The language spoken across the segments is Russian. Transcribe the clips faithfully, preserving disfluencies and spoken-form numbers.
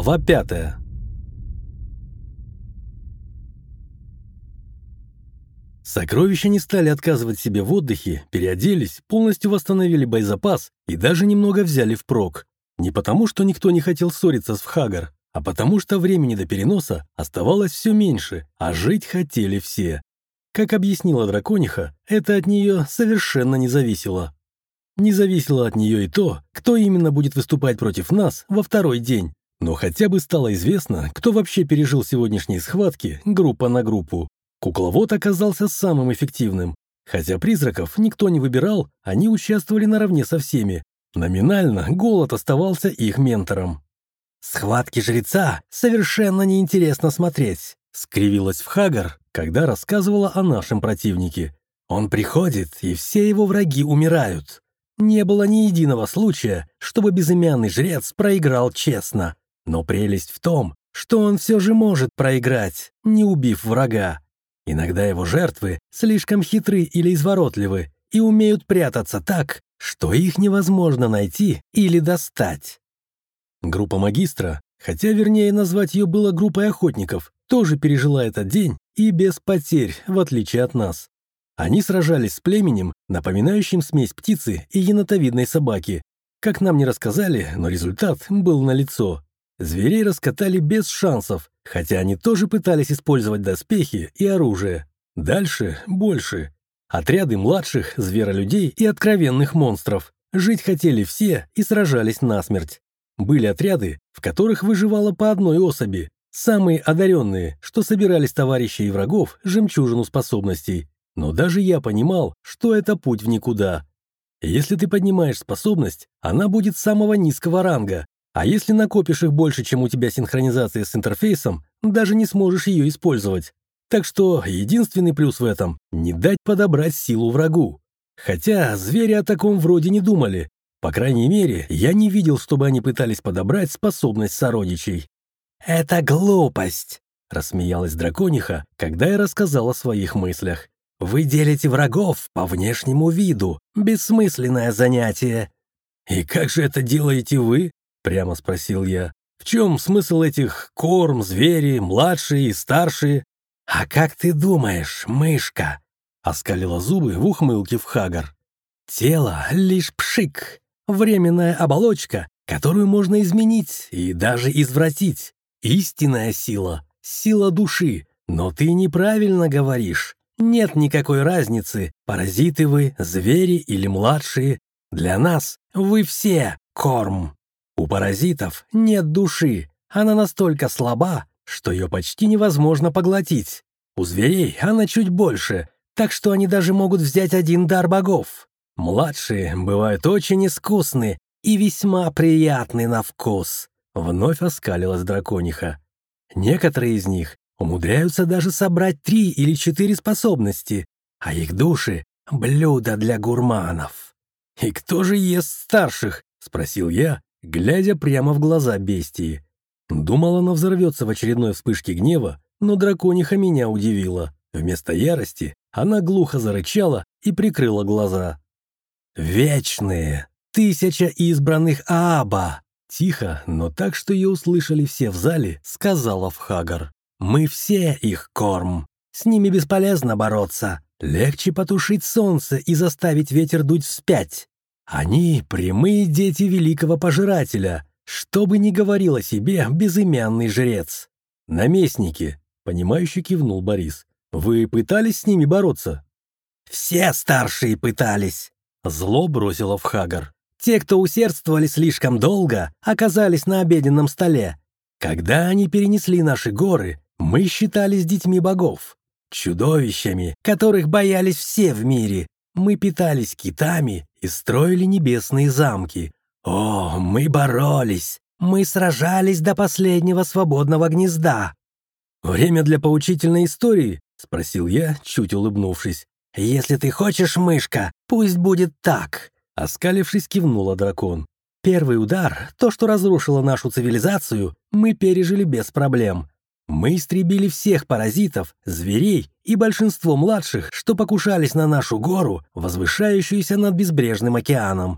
Глава пятая. Сокровища не стали отказывать себе в отдыхе, переоделись, полностью восстановили боезапас и даже немного взяли впрок. Не потому, что никто не хотел ссориться с Вхагар, а потому что времени до переноса оставалось все меньше, а жить хотели все. Как объяснила дракониха, это от нее совершенно не зависело. Не зависело от нее и то, кто именно будет выступать против нас во второй день. Но хотя бы стало известно, кто вообще пережил сегодняшние схватки группа на группу. Кукловод оказался самым эффективным. Хотя призраков никто не выбирал, они участвовали наравне со всеми. Номинально Голод оставался их ментором. «Схватки жреца совершенно неинтересно смотреть», — скривилась Вхагар, когда рассказывала о нашем противнике. «Он приходит, и все его враги умирают. Не было ни единого случая, чтобы безымянный жрец проиграл честно. Но прелесть в том, что он все же может проиграть, не убив врага. Иногда его жертвы слишком хитры или изворотливы и умеют прятаться так, что их невозможно найти или достать». Группа магистра, хотя вернее назвать ее было группой охотников, тоже пережила этот день и без потерь, в отличие от нас. Они сражались с племенем, напоминающим смесь птицы и енотовидной собаки. Как нам не рассказали, но результат был налицо. Зверей раскатали без шансов, хотя они тоже пытались использовать доспехи и оружие. Дальше больше. Отряды младших, зверолюдей и откровенных монстров. Жить хотели все и сражались насмерть. Были отряды, в которых выживало по одной особи. Самые одаренные, что собирали с товарищей и врагов жемчужину способностей. Но даже я понимал, что это путь в никуда. Если ты поднимаешь способность, она будет самого низкого ранга. А если накопишь их больше, чем у тебя синхронизация с интерфейсом, даже не сможешь ее использовать. Так что единственный плюс в этом – не дать подобрать силу врагу. Хотя звери о таком вроде не думали. По крайней мере, я не видел, чтобы они пытались подобрать способность сородичей. «Это глупость», – рассмеялась дракониха, когда я рассказал о своих мыслях. «Вы делите врагов по внешнему виду. Бессмысленное занятие». «И как же это делаете вы?» — прямо спросил я. «В чем смысл этих корм, звери, младшие и старшие?» «А как ты думаешь, мышка?» — оскалила зубы в ухмылке Вхагар. «Тело — лишь пшик, временная оболочка, которую можно изменить и даже извратить. Истинная сила — сила души, но ты неправильно говоришь. Нет никакой разницы, паразиты вы, звери или младшие. Для нас вы все корм. У паразитов нет души, она настолько слаба, что ее почти невозможно поглотить. У зверей она чуть больше, так что они даже могут взять один дар богов. Младшие бывают очень искусны и весьма приятны на вкус». Вновь оскалилась дракониха. Некоторые из них умудряются даже собрать три или четыре способности, а их души — блюдо для гурманов. «И кто же ест старших?» — спросил я, глядя прямо в глаза бестии. Думал, она взорвется в очередной вспышке гнева, но дракониха меня удивила. Вместо ярости она глухо зарычала и прикрыла глаза. «Вечные! Тысяча избранных Ааба!» Тихо, но так, что ее услышали все в зале, сказала Вхагар. «Мы все их корм. С ними бесполезно бороться. Легче потушить солнце и заставить ветер дуть вспять. Они — прямые дети великого пожирателя, что бы ни говорил о себе безымянный жрец». «Наместники», — понимающе кивнул Борис. «Вы пытались с ними бороться?» «Все старшие пытались», — зло бросила Вхагар. «Те, кто усердствовали слишком долго, оказались на обеденном столе. Когда они перенесли наши горы, мы считались детьми богов, чудовищами, которых боялись все в мире. Мы питались китами и строили небесные замки. О, мы боролись, мы сражались до последнего свободного гнезда». «Время для поучительной истории?» — спросил я, чуть улыбнувшись. «Если ты хочешь, мышка, пусть будет так», — оскалившись, кивнула дракон. «Первый удар, то, что разрушило нашу цивилизацию, мы пережили без проблем. Мы истребили всех паразитов, зверей и большинство младших, что покушались на нашу гору, возвышающуюся над безбрежным океаном.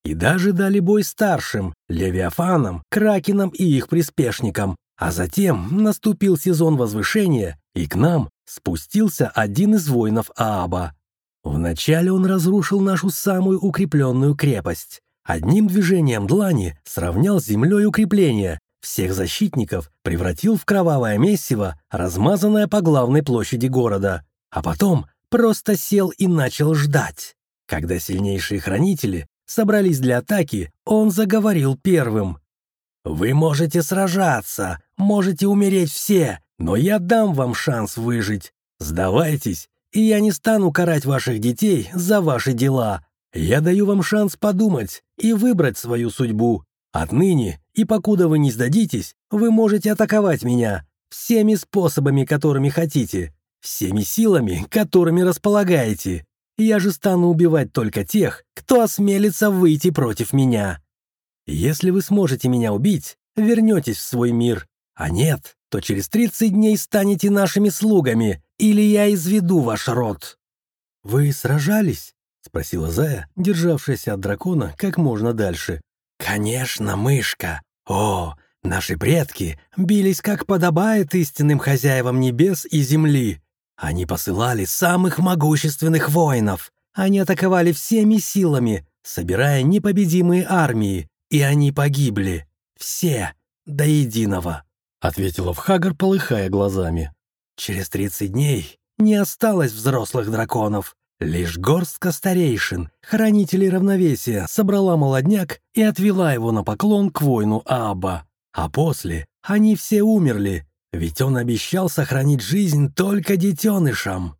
и даже дали бой старшим, Левиафанам, Кракенам и их приспешникам. А затем наступил сезон возвышения, и к нам спустился один из воинов Ааба. Вначале он разрушил нашу самую укрепленную крепость. Одним движением длани сравнял с землей укрепления, всех защитников превратил в кровавое месиво, размазанное по главной площади города, а потом просто сел и начал ждать. Когда сильнейшие хранители собрались для атаки, он заговорил первым. «Вы можете сражаться, можете умереть все, но я дам вам шанс выжить. Сдавайтесь, и я не стану карать ваших детей за ваши дела. Я даю вам шанс подумать и выбрать свою судьбу. Отныне, и покуда вы не сдадитесь, вы можете атаковать меня всеми способами, которыми хотите, всеми силами, которыми располагаете. Я же стану убивать только тех, кто осмелится выйти против меня. Если вы сможете меня убить, вернетесь в свой мир, а нет, то через тридцать дней станете нашими слугами, или я изведу ваш род». «Вы сражались?» — спросила Зая, державшаяся от дракона как можно дальше. «Конечно, мышка. О, наши предки бились, как подобает истинным хозяевам небес и земли. Они посылали самых могущественных воинов. Они атаковали всеми силами, собирая непобедимые армии, и они погибли. Все, до единого», — ответила Вхагар, полыхая глазами. «Через тридцать дней не осталось взрослых драконов. Лишь горстка старейшин, хранителей равновесия, собрала молодняк и отвела его на поклон к воину Ааба. А после они все умерли, ведь он обещал сохранить жизнь только детенышам».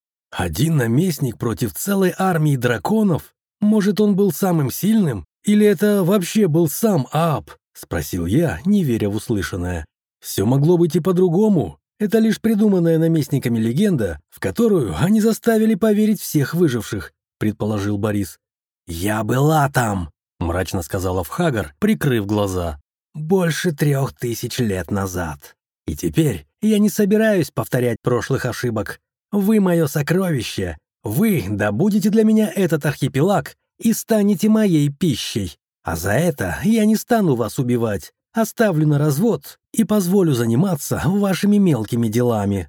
«Один наместник против целой армии драконов? Может, он был самым сильным? Или это вообще был сам Ааб?» — спросил я, не веря в услышанное. «Все могло быть и по-другому. Это лишь придуманная наместниками легенда, в которую они заставили поверить всех выживших», — предположил Борис. «Я была там», — мрачно сказала Вхагар, прикрыв глаза. «Больше трех тысяч лет назад. И теперь я не собираюсь повторять прошлых ошибок. Вы мое сокровище. Вы добудете для меня этот архипелаг и станете моей пищей. А за это я не стану вас убивать. Оставлю на развод и позволю заниматься вашими мелкими делами».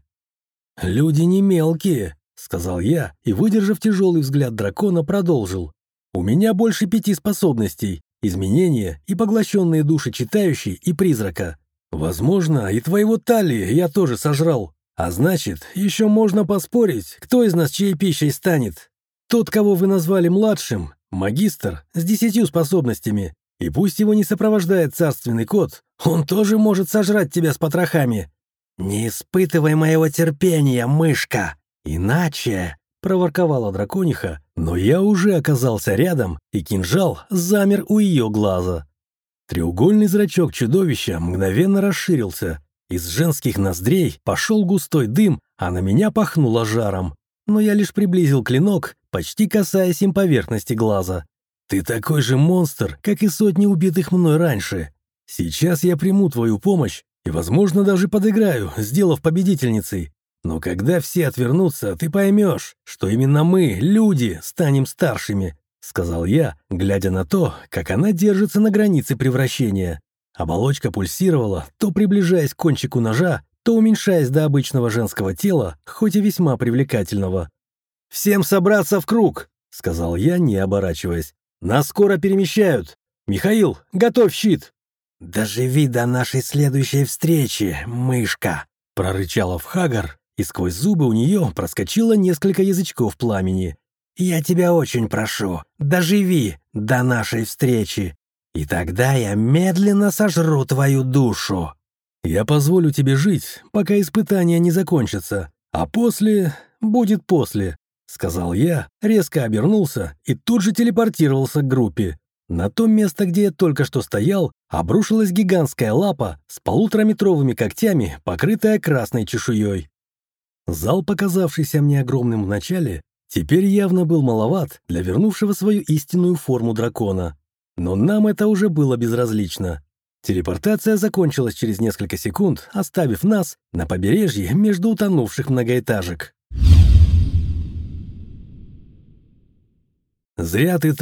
«Люди не мелкие», — сказал я и, выдержав тяжелый взгляд дракона, продолжил. «У меня больше пяти способностей — изменения и поглощенные души читающей и призрака. Возможно, и твоего Талии я тоже сожрал. А значит, еще можно поспорить, кто из нас чьей пищей станет. Тот, кого вы назвали младшим, магистр с десятью способностями, и пусть его не сопровождает царственный кот, он тоже может сожрать тебя с потрохами». «Не испытывай моего терпения, мышка, иначе...» — проворковала дракониха, но я уже оказался рядом, и кинжал замер у ее глаза. Треугольный зрачок чудовища мгновенно расширился. Из женских ноздрей пошел густой дым, а на меня пахнуло жаром. Но я лишь приблизил клинок, почти касаясь им поверхности глаза. «Ты такой же монстр, как и сотни убитых мной раньше. Сейчас я приму твою помощь и, возможно, даже подыграю, сделав победительницей. Но когда все отвернутся, ты поймешь, что именно мы, люди, станем старшими», — сказал я, глядя на то, как она держится на границе превращения. Оболочка пульсировала, то приближаясь к кончику ножа, то уменьшаясь до обычного женского тела, хоть и весьма привлекательного. «Всем собраться в круг», — сказал я, не оборачиваясь. «Нас скоро перемещают. Михаил, готовь щит». «Доживи до нашей следующей встречи, мышка», — прорычала Вхагар, и сквозь зубы у нее проскочило несколько язычков пламени. «Я тебя очень прошу, доживи до нашей встречи, и тогда я медленно сожру твою душу». «Я позволю тебе жить, пока испытания не закончатся, а после будет после», — сказал я, резко обернулся и тут же телепортировался к группе. На то место, где я только что стоял, обрушилась гигантская лапа с полутораметровыми когтями, покрытая красной чешуей. Зал, показавшийся мне огромным вначале, теперь явно был маловат для вернувшего свою истинную форму дракона. Но нам это уже было безразлично. Телепортация закончилась через несколько секунд, оставив нас на побережье между утонувших многоэтажек. «Зря ты так»,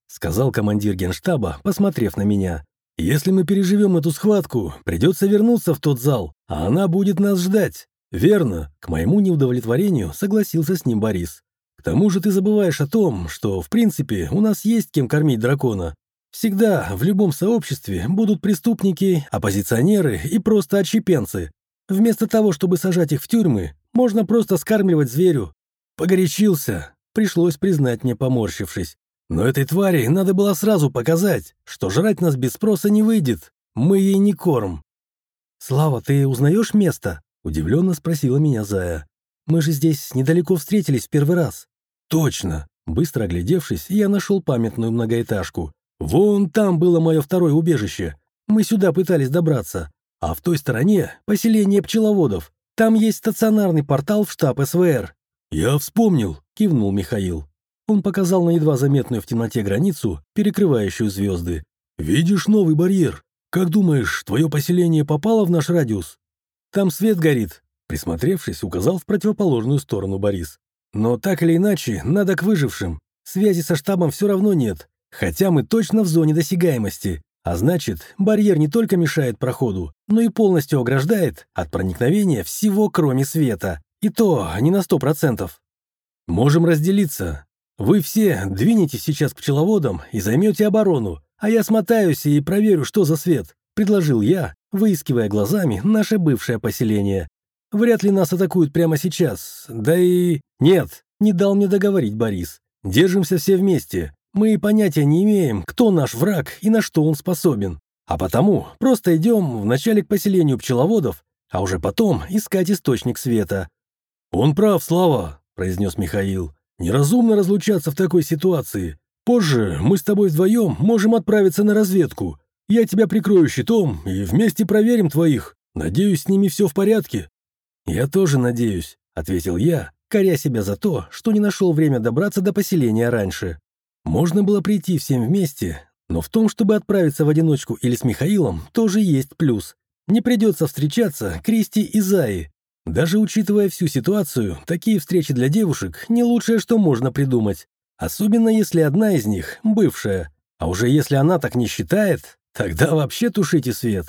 — сказал командир генштаба, посмотрев на меня. «Если мы переживем эту схватку, придется вернуться в тот зал, а она будет нас ждать». «Верно», — к моему неудовлетворению согласился с ним Борис. «К тому же ты забываешь о том, что, в принципе, у нас есть кем кормить дракона. Всегда в любом сообществе будут преступники, оппозиционеры и просто отщепенцы. Вместо того, чтобы сажать их в тюрьмы, можно просто скармливать зверю». Погорячился, пришлось признать мне, поморщившись. Но этой твари надо было сразу показать, что жрать нас без спроса не выйдет. Мы ей не корм. «Слава, ты узнаешь место?» — удивленно спросила меня Зая. «Мы же здесь недалеко встретились в первый раз». «Точно!» Быстро оглядевшись, я нашел памятную многоэтажку. «Вон там было мое второе убежище. Мы сюда пытались добраться. А в той стороне — поселение пчеловодов. Там есть стационарный портал в штаб эс вэ эр». «Я вспомнил», — кивнул Михаил. Он показал на едва заметную в темноте границу, перекрывающую звезды. «Видишь новый барьер? Как думаешь, твое поселение попало в наш радиус?» «Там свет горит», — присмотревшись, указал в противоположную сторону Борис. «Но так или иначе, надо к выжившим. Связи со штабом все равно нет, хотя мы точно в зоне досягаемости. А значит, барьер не только мешает проходу, но и полностью ограждает от проникновения всего, кроме света. И то не на сто процентов. Можем разделиться. Вы все двинетесь сейчас к пчеловодам и займете оборону, а я смотаюсь и проверю, что за свет», — предложил я, выискивая глазами наше бывшее поселение. «Вряд ли нас атакуют прямо сейчас, да и...» «Нет», — не дал мне договорить Борис. «Держимся все вместе. Мы понятия не имеем, кто наш враг и на что он способен. А потому просто идем вначале к поселению пчеловодов, а уже потом искать источник света». «Он прав, Слава», — произнес Михаил. «Неразумно разлучаться в такой ситуации. Позже мы с тобой вдвоем можем отправиться на разведку. Я тебя прикрою щитом и вместе проверим твоих. Надеюсь, с ними все в порядке». «Я тоже надеюсь», — ответил я, коря себя за то, что не нашел время добраться до поселения раньше. Можно было прийти всем вместе, но в том, чтобы отправиться в одиночку или с Михаилом, тоже есть плюс. Не придется встречаться Кристи и Заи. Даже учитывая всю ситуацию, такие встречи для девушек – не лучшее, что можно придумать. Особенно если одна из них – бывшая. А уже если она так не считает, тогда вообще тушите свет.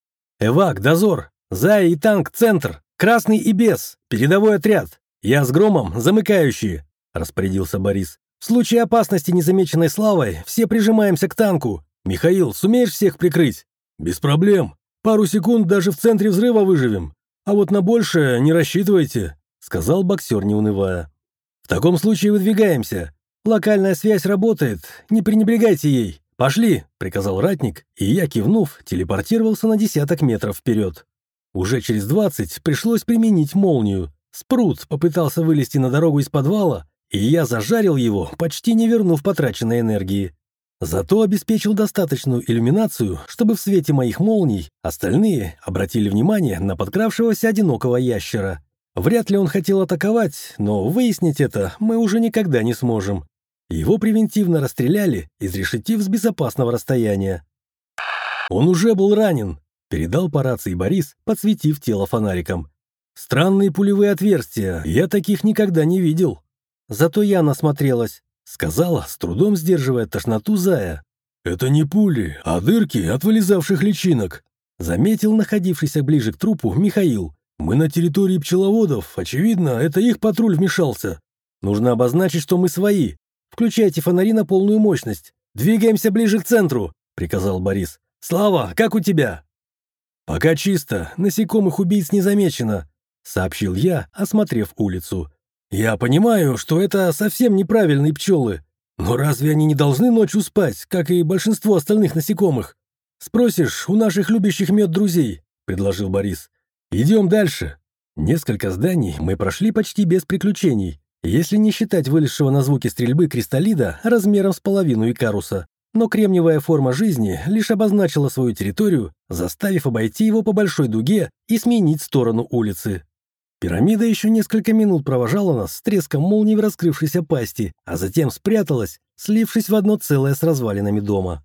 «Эвак, дозор! Зая и танк, центр! Красный и без! Передовой отряд! Я с Громом, замыкающие!» – распорядился Борис. «В случае опасности, незамеченной Славой, все прижимаемся к танку. Михаил, сумеешь всех прикрыть?» «Без проблем. Пару секунд даже в центре взрыва выживем. А вот на большее не рассчитывайте», — сказал боксер, не унывая. «В таком случае выдвигаемся. Локальная связь работает, не пренебрегайте ей. Пошли», — приказал ратник, и я, кивнув, телепортировался на десяток метров вперед. Уже через двадцать пришлось применить молнию. Спрут попытался вылезти на дорогу из подвала, и я зажарил его, почти не вернув потраченной энергии. Зато обеспечил достаточную иллюминацию, чтобы в свете моих молний остальные обратили внимание на подкравшегося одинокого ящера. Вряд ли он хотел атаковать, но выяснить это мы уже никогда не сможем. Его превентивно расстреляли, изрешетив с безопасного расстояния. «Он уже был ранен», — передал по рации Борис, подсветив тело фонариком. «Странные пулевые отверстия, я таких никогда не видел». «Зато я насмотрелась», — сказала, с трудом сдерживая тошноту Зая. «Это не пули, а дырки от вылезавших личинок», — заметил находившийся ближе к трупу Михаил. «Мы на территории пчеловодов, очевидно, это их патруль вмешался. Нужно обозначить, что мы свои. Включайте фонари на полную мощность. Двигаемся ближе к центру», — приказал Борис. «Слава, как у тебя?» «Пока чисто, насекомых убийц не замечено», — сообщил я, осмотрев улицу. «Я понимаю, что это совсем неправильные пчелы, но разве они не должны ночью спать, как и большинство остальных насекомых? Спросишь у наших любящих мед друзей», — предложил Борис. «Идем дальше». Несколько зданий мы прошли почти без приключений, если не считать вылезшего на звуки стрельбы кристаллида размером с половину Икаруса. Но кремниевая форма жизни лишь обозначила свою территорию, заставив обойти его по большой дуге и сменить сторону улицы. Пирамида еще несколько минут провожала нас с треском молний в раскрывшейся пасти, а затем спряталась, слившись в одно целое с развалинами дома.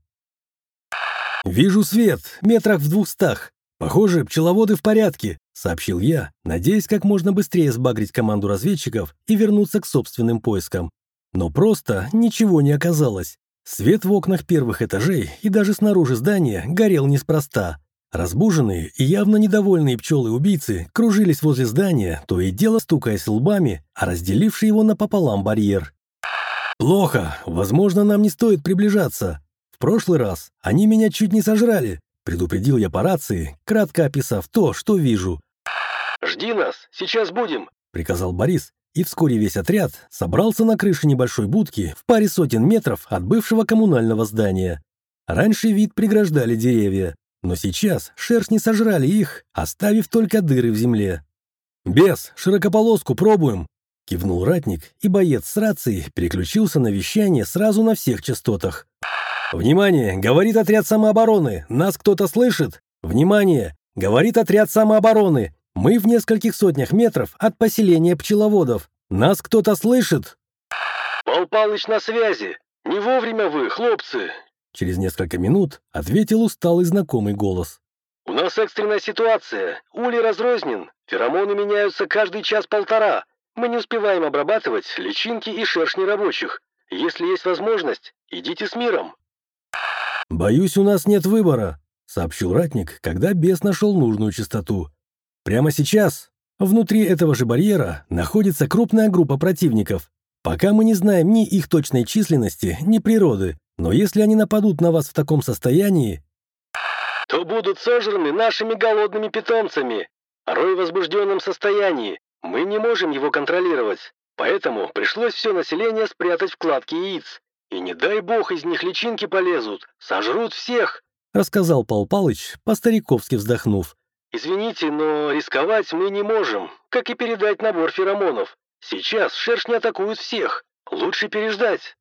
«Вижу свет, метрах в двухстах. Похоже, пчеловоды в порядке», — сообщил я, надеясь как можно быстрее сбагрить команду разведчиков и вернуться к собственным поискам. Но просто ничего не оказалось. Свет в окнах первых этажей и даже снаружи здания горел неспроста. Разбуженные и явно недовольные пчелы-убийцы кружились возле здания, то и дело стукаясь лбами, а разделивший его напополам барьер. «Плохо. Возможно, нам не стоит приближаться. В прошлый раз они меня чуть не сожрали», — предупредил я по рации, кратко описав то, что вижу. «Жди нас, сейчас будем», — приказал Борис, и вскоре весь отряд собрался на крыше небольшой будки в паре сотен метров от бывшего коммунального здания. Раньше вид преграждали деревья, но сейчас шершни сожрали их, оставив только дыры в земле. «Бес, широкополоску пробуем!» — кивнул ратник, и боец с рацией переключился на вещание сразу на всех частотах. «Внимание! Говорит отряд самообороны! Нас кто-то слышит? Внимание! Говорит отряд самообороны! Мы в нескольких сотнях метров от поселения пчеловодов. Нас кто-то слышит?» «Пал Палыч на связи! Не вовремя вы, хлопцы!» Через несколько минут ответил усталый знакомый голос. «У нас экстренная ситуация. Улей разрознен. Феромоны меняются каждый час-полтора. Мы не успеваем обрабатывать личинки и шершни рабочих. Если есть возможность, идите с миром». «Боюсь, у нас нет выбора», — сообщил ратник, когда бес нашел нужную частоту. «Прямо сейчас внутри этого же барьера находится крупная группа противников. Пока мы не знаем ни их точной численности, ни природы, но если они нападут на вас в таком состоянии...» «То будут сожраны нашими голодными питомцами. Рой в возбужденном состоянии. Мы не можем его контролировать. Поэтому пришлось все население спрятать в кладки яиц. И не дай бог из них личинки полезут. Сожрут всех», — рассказал Пал Палыч, по-стариковски вздохнув. «Извините, но рисковать мы не можем, как и передать набор феромонов. Сейчас шершни атакуют всех. Лучше переждать».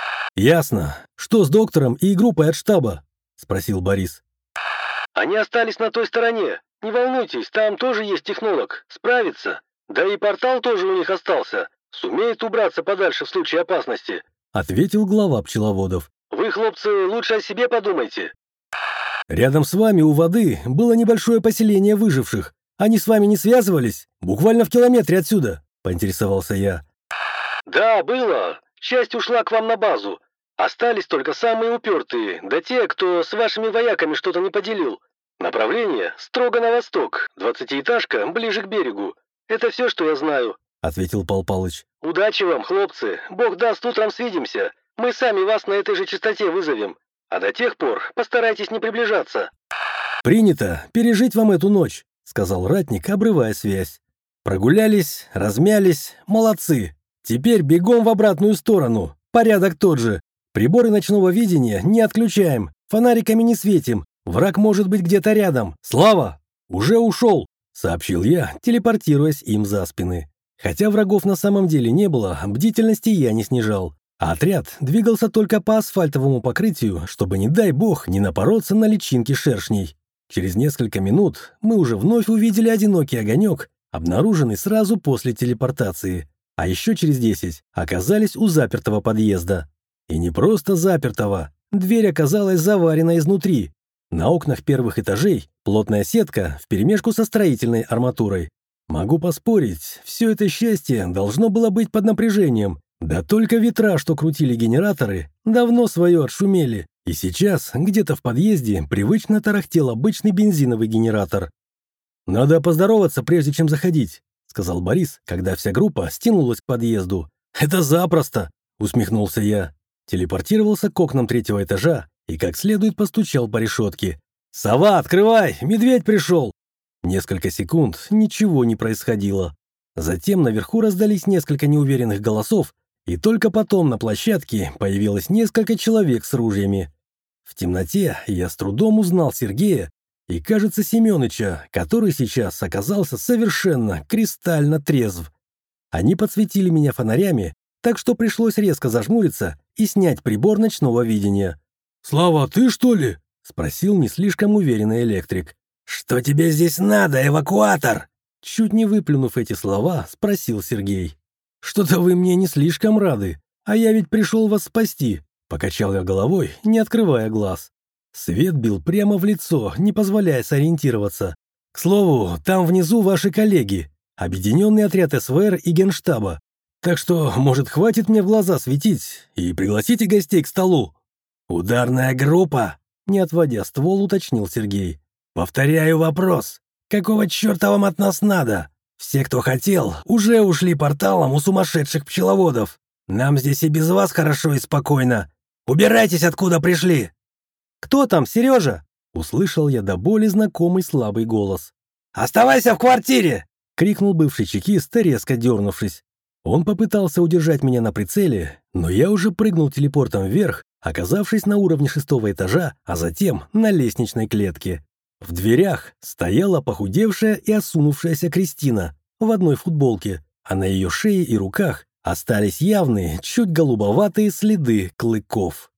«Ясно. Что с доктором и группой от штаба?» — спросил Борис. «Они остались на той стороне. Не волнуйтесь, там тоже есть технолог. Справится. Да и портал тоже у них остался. Сумеет убраться подальше в случае опасности», — ответил глава пчеловодов. «Вы, хлопцы, лучше о себе подумайте». «Рядом с вами у воды было небольшое поселение выживших. Они с вами не связывались? Буквально в километре отсюда», — поинтересовался я. «Да, было. Часть ушла к вам на базу. Остались только самые упертые, да те, кто с вашими вояками что-то не поделил. Направление строго на восток, двадцатиэтажка ближе к берегу. Это все, что я знаю», — ответил Пал Палыч. «Удачи вам, хлопцы. Бог даст, утром свидимся. Мы сами вас на этой же частоте вызовем. А до тех пор постарайтесь не приближаться». «Принято. Пережить вам эту ночь», — сказал ратник, обрывая связь. «Прогулялись, размялись. Молодцы. Теперь бегом в обратную сторону. Порядок тот же. Приборы ночного видения не отключаем. Фонариками не светим. Враг может быть где-то рядом. Слава! Уже ушел», — сообщил я, телепортируясь им за спины. Хотя врагов на самом деле не было, бдительности я не снижал. А отряд двигался только по асфальтовому покрытию, чтобы, не дай бог, не напороться на личинки шершней. Через несколько минут мы уже вновь увидели одинокий огонек, обнаруженный сразу после телепортации. А еще через десять оказались у запертого подъезда. И не просто запертого. Дверь оказалась заварена изнутри. На окнах первых этажей плотная сетка вперемешку со строительной арматурой. Могу поспорить, все это счастье должно было быть под напряжением. Да только ветра, что крутили генераторы, давно свое отшумели, и сейчас где-то в подъезде привычно тарахтел обычный бензиновый генератор. «Надо поздороваться, прежде чем заходить», — сказал Борис, когда вся группа стянулась к подъезду. «Это запросто», — усмехнулся я. Телепортировался к окнам третьего этажа и как следует постучал по решетке. «Сова, открывай! Медведь пришел!» Несколько секунд ничего не происходило. Затем наверху раздались несколько неуверенных голосов, и только потом на площадке появилось несколько человек с ружьями. В темноте я с трудом узнал Сергея и, кажется, Семёныча, который сейчас оказался совершенно кристально трезв. Они подсветили меня фонарями, так что пришлось резко зажмуриться и снять прибор ночного видения. «Слава, ты что ли?» — спросил не слишком уверенный электрик. «Что тебе здесь надо, эвакуатор?» Чуть не выплюнув эти слова, спросил Сергей. «Что-то вы мне не слишком рады, а я ведь пришел вас спасти», — покачал я головой, не открывая глаз. Свет бил прямо в лицо, не позволяя сориентироваться. «К слову, там внизу ваши коллеги, объединенный отряд СВР и Генштаба. Так что, может, хватит мне в глаза светить и пригласите гостей к столу?» «Ударная группа?» — не отводя ствол, уточнил Сергей. «Повторяю вопрос. Какого черта вам от нас надо? Все, кто хотел, уже ушли порталом у сумасшедших пчеловодов. Нам здесь и без вас хорошо и спокойно. Убирайтесь, откуда пришли!» «Кто там, Сережа?» — услышал я до боли знакомый слабый голос. «Оставайся в квартире!» — крикнул бывший чекист, резко дернувшись. Он попытался удержать меня на прицеле, но я уже прыгнул телепортом вверх, оказавшись на уровне шестого этажа, а затем на лестничной клетке. В дверях стояла похудевшая и осунувшаяся Кристина в одной футболке, а на ее шее и руках остались явные, чуть голубоватые следы клыков.